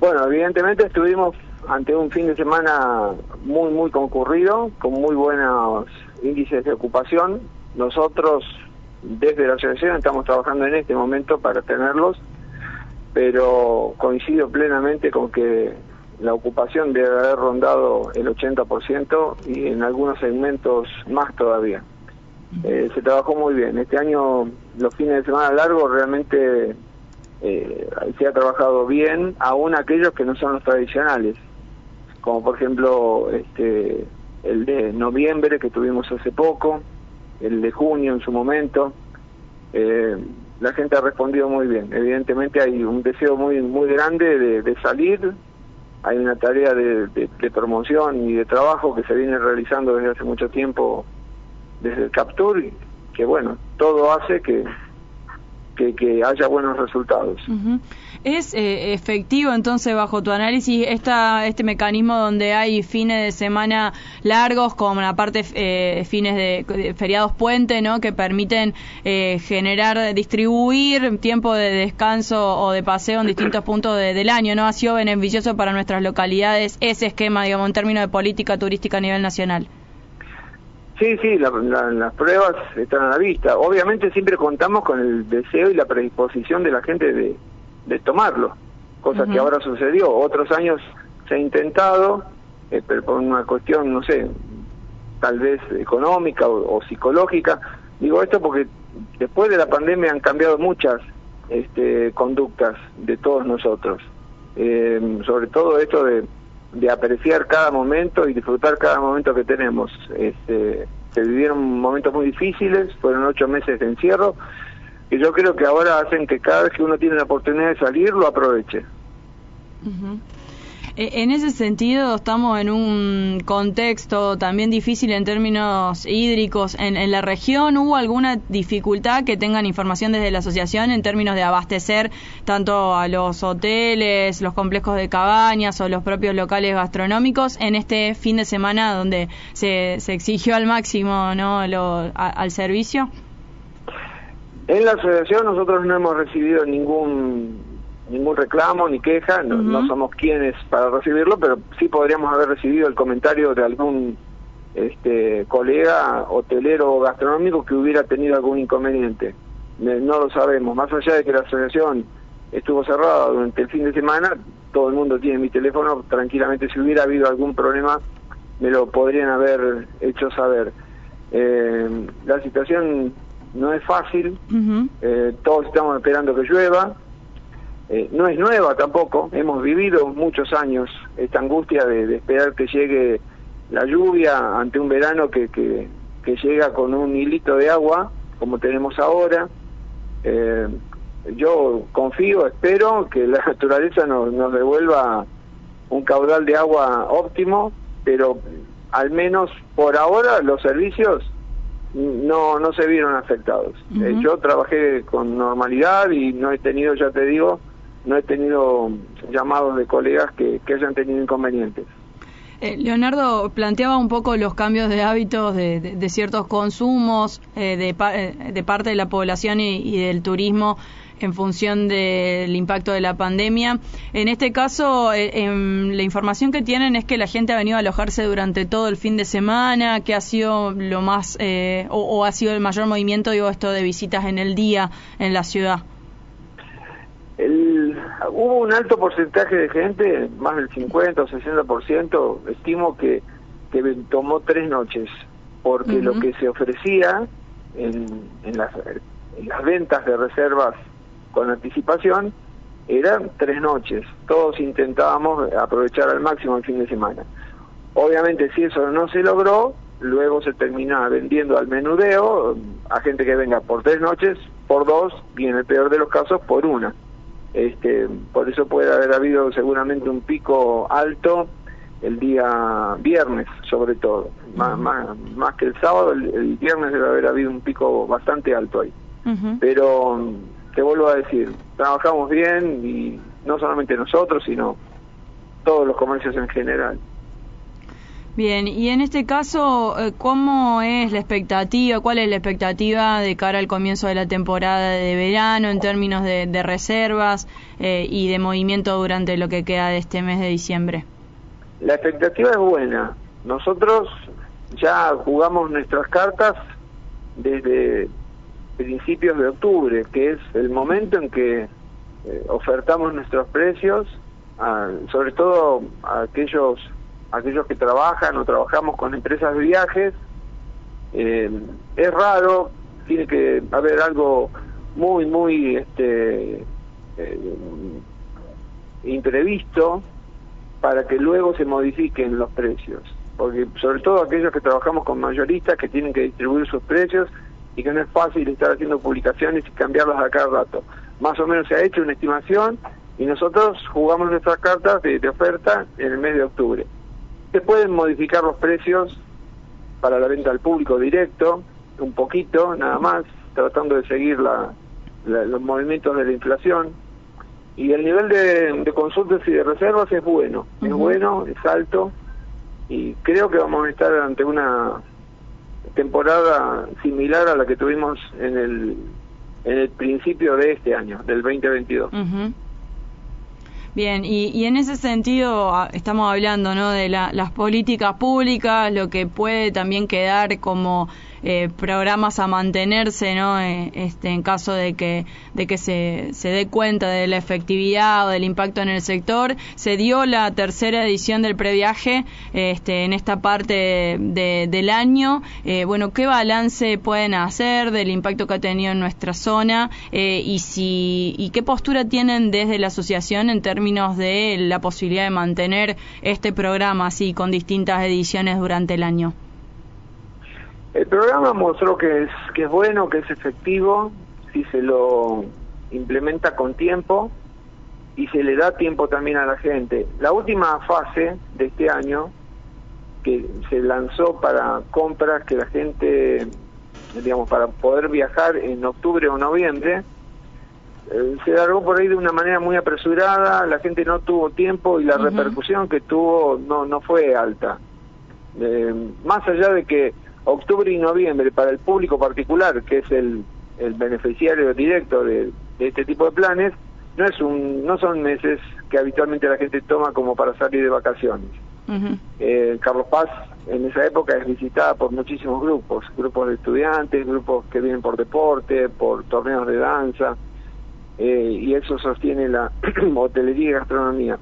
Bueno, evidentemente estuvimos ante un fin de semana muy concurrido, con muy buenos índices de ocupación. Nosotros, desde la asociación, estamos trabajando en este momento para tenerlos, pero coincido plenamente con que la ocupación debe haber rondado el 80% y en algunos segmentos más todavía. Se trabajó muy bien. Este año, los fines de semana largos, realmente se ha trabajado bien, aún aquellos que no son los tradicionales, como por ejemplo el de noviembre que tuvimos hace poco, el de junio en su momento. La gente ha respondido muy bien. Evidentemente hay un deseo muy grande de salir. Hay una tarea de promoción y de trabajo que se viene realizando desde hace mucho tiempo desde el Captur, y que bueno, todo hace que haya buenos resultados. ¿Es efectivo entonces, bajo tu análisis, este mecanismo donde hay fines de semana largos, como aparte fines de feriados puente, ¿no?, que permiten distribuir tiempo de descanso o de paseo en distintos puntos del año, ¿no? ¿Ha sido beneficioso para nuestras localidades ese esquema, digamos, en términos de política turística a nivel nacional? Sí, las pruebas están a la vista. Obviamente siempre contamos con el deseo y la predisposición de la gente de tomarlo, cosa que ahora sucedió. Otros años se ha intentado, pero por una cuestión, no sé, tal vez económica o psicológica. Digo esto porque después de la pandemia han cambiado muchas conductas de todos nosotros. Sobre todo esto de apreciar cada momento y disfrutar cada momento que tenemos. Se vivieron momentos muy difíciles, fueron 8 meses de encierro, y yo creo que ahora hacen que cada vez que uno tiene la oportunidad de salir, lo aproveche. En ese sentido, estamos en un contexto también difícil en términos hídricos. ¿En la región hubo alguna dificultad que tengan información desde la asociación en términos de abastecer tanto a los hoteles, los complejos de cabañas o los propios locales gastronómicos en este fin de semana donde se exigió al máximo, ¿no?, al servicio? En la asociación nosotros no hemos recibido ningún reclamo ni queja, no somos quienes para recibirlo, pero sí podríamos haber recibido el comentario de algún colega hotelero o gastronómico que hubiera tenido algún inconveniente. No lo sabemos. Más allá de que la asociación estuvo cerrada durante el fin de semana, todo el mundo tiene mi teléfono, tranquilamente si hubiera habido algún problema me lo podrían haber hecho saber. La situación no es fácil, todos estamos esperando que llueva. No es nueva tampoco, hemos vivido muchos años esta angustia de esperar que llegue la lluvia ante un verano que llega con un hilito de agua, como tenemos ahora. Yo confío, espero que la naturaleza nos devuelva un caudal de agua óptimo, pero al menos por ahora los servicios no se vieron afectados. Yo trabajé con normalidad y no he tenido, ya te digo, no he tenido llamados de colegas que hayan tenido inconvenientes. Leonardo, planteaba un poco los cambios de hábitos de ciertos consumos de parte de la población y del turismo en función del impacto de la pandemia. En este caso, la información que tienen es que la gente ha venido a alojarse durante todo el fin de semana, que ha sido lo más, o ha sido el mayor movimiento, digo, esto de visitas en el día en la ciudad. Hubo un alto porcentaje de gente, más del 50 o 60%, estimo que tomó 3 noches, porque lo que se ofrecía en las ventas de reservas con anticipación eran 3 noches. Todos intentábamos aprovechar al máximo el fin de semana. Obviamente, si eso no se logró, luego se termina vendiendo al menudeo a gente que venga por 3 noches, por 2 y en el peor de los casos por 1. Por eso puede haber habido seguramente un pico alto el día viernes, sobre todo, más que el sábado. El viernes debe haber habido un pico bastante alto ahí. Pero te vuelvo a decir, trabajamos bien, y no solamente nosotros, sino todos los comercios en general. Bien, y en este caso, ¿cómo es la expectativa? ¿Cuál es la expectativa de cara al comienzo de la temporada de verano en términos de reservas y de movimiento durante lo que queda de este mes de diciembre? La expectativa es buena. Nosotros ya jugamos nuestras cartas desde principios de octubre, que es el momento en que ofertamos nuestros precios, sobre todo a aquellos que trabajan o trabajamos con empresas de viajes. Es raro, tiene que haber algo muy imprevisto para que luego se modifiquen los precios, porque sobre todo aquellos que trabajamos con mayoristas que tienen que distribuir sus precios y que no es fácil estar haciendo publicaciones y cambiarlas a cada rato. Más o menos se ha hecho una estimación y nosotros jugamos nuestras cartas de oferta en el mes de octubre. Se pueden modificar los precios para la venta al público directo, un poquito, nada más, tratando de seguir los movimientos de la inflación. Y el nivel de consultas y de reservas es bueno, es bueno, es alto, y creo que vamos a estar ante una temporada similar a la que tuvimos en el principio de este año, del 2022. Bien, y en ese sentido estamos hablando, ¿no?, de las políticas públicas, lo que puede también quedar como programas a mantenerse, ¿no?, en caso de que se dé cuenta de la efectividad o del impacto en el sector. Se dio la tercera edición del previaje en esta parte del año. Bueno, ¿qué balance pueden hacer del impacto que ha tenido en nuestra zona y qué postura tienen desde la asociación en términos de la posibilidad de mantener este programa así con distintas ediciones durante el año? El programa mostró que es bueno, que es efectivo, si se lo implementa con tiempo y se le da tiempo también a la gente. La última fase de este año, que se lanzó para compras que la gente, digamos, para poder viajar en octubre o noviembre, se largó por ahí de una manera muy apresurada, la gente no tuvo tiempo y la repercusión que tuvo no fue alta. Más allá de que octubre y noviembre para el público particular, que es el beneficiario directo de este tipo de planes, no son meses que habitualmente la gente toma como para salir de vacaciones. Carlos Paz en esa época es visitada por muchísimos grupos de estudiantes, grupos que vienen por deporte, por torneos de danza, y eso sostiene la hotelería y gastronomía.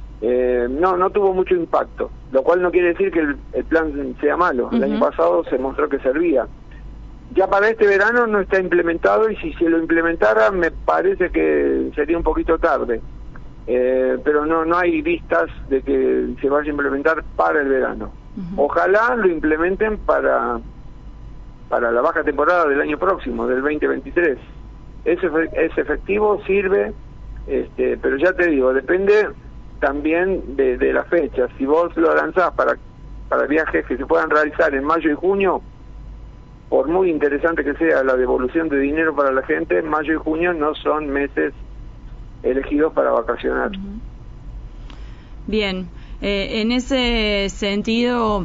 No tuvo mucho impacto, lo cual no quiere decir que el plan sea malo. El año pasado se mostró que servía. Ya para este verano no está implementado, y si se lo implementara me parece que sería un poquito tarde, pero no hay vistas de que se vaya a implementar para el verano. Ojalá lo implementen para la baja temporada del año próximo, del 2023. Es efectivo, sirve, pero ya te digo, depende también de la fecha. Si vos lo lanzás para viajes que se puedan realizar en mayo y junio, por muy interesante que sea la devolución de dinero para la gente, mayo y junio no son meses elegidos para vacacionar. Bien, en ese sentido,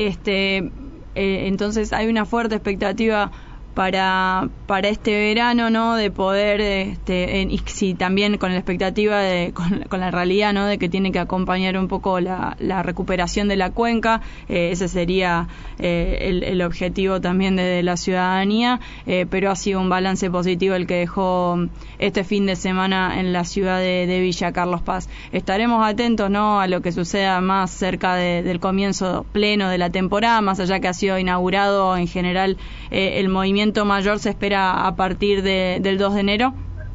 entonces hay una fuerte expectativa para este verano, ¿no?, de poder, y sí, también con la expectativa con la realidad, ¿no?, de que tiene que acompañar un poco la recuperación de la cuenca. Ese sería el objetivo también de la ciudadanía, pero ha sido un balance positivo el que dejó este fin de semana en la ciudad de Villa Carlos Paz. Estaremos atentos, ¿no?, a lo que suceda más cerca del comienzo pleno de la temporada, más allá que ha sido inaugurado en general el movimiento mayor. Se espera a partir del 2 de enero.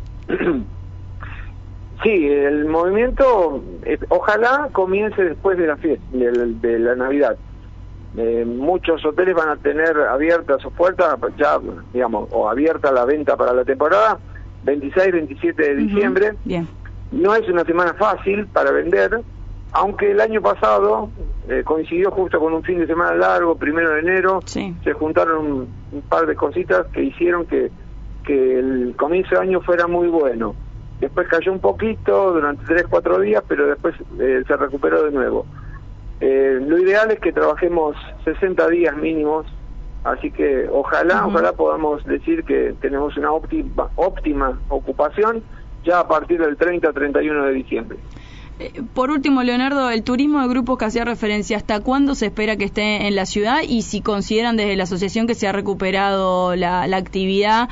Sí, el movimiento ojalá comience después de la fiesta, de la Navidad. Muchos hoteles van a tener abiertas sus puertas ya, digamos, o abierta la venta para la temporada 26-27 de diciembre. Bien. No es una semana fácil para vender, aunque el año pasado coincidió justo con un fin de semana largo, 1 de enero. Sí. Se juntaron un par de cositas que hicieron que el comienzo de año fuera muy bueno. Después cayó un poquito durante 3-4 días, pero después se recuperó de nuevo. Lo ideal es que trabajemos 60 días mínimos, así que ojalá podamos decir que tenemos una óptima ocupación ya a partir del 30-31 de diciembre. Por último, Leonardo, el turismo de grupos que hacía referencia, ¿hasta cuándo se espera que esté en la ciudad? Y si consideran desde la asociación que se ha recuperado la actividad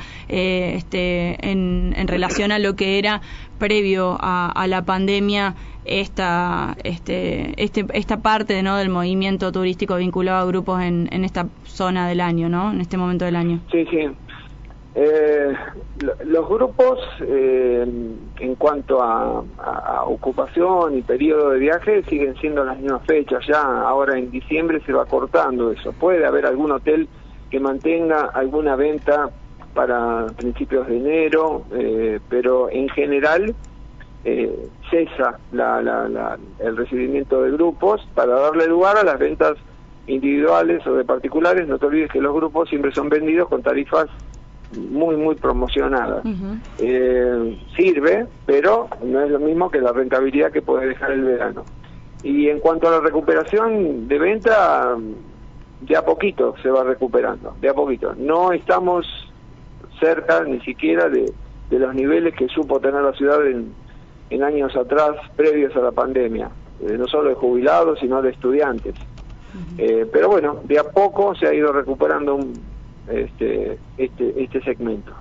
en relación a lo que era previo a la pandemia, esta parte, ¿no?, del movimiento turístico vinculado a grupos en esta zona del año, ¿no?, en este momento del año. Sí. Los grupos, en cuanto a ocupación y periodo de viaje, siguen siendo las mismas fechas. Ya ahora en diciembre se va cortando eso. Puede haber algún hotel que mantenga alguna venta para principios de enero, pero en general cesa el recibimiento de grupos para darle lugar a las ventas individuales o de particulares. No te olvides que los grupos siempre son vendidos con tarifas muy promocionadas. Sirve, pero no es lo mismo que la rentabilidad que puede dejar el verano. Y en cuanto a la recuperación de venta, de a poquito se va recuperando, de a poquito. No estamos cerca ni siquiera de los niveles que supo tener la ciudad en años atrás, previos a la pandemia, no solo de jubilados, sino de estudiantes. Pero bueno, de a poco se ha ido recuperando este segmento.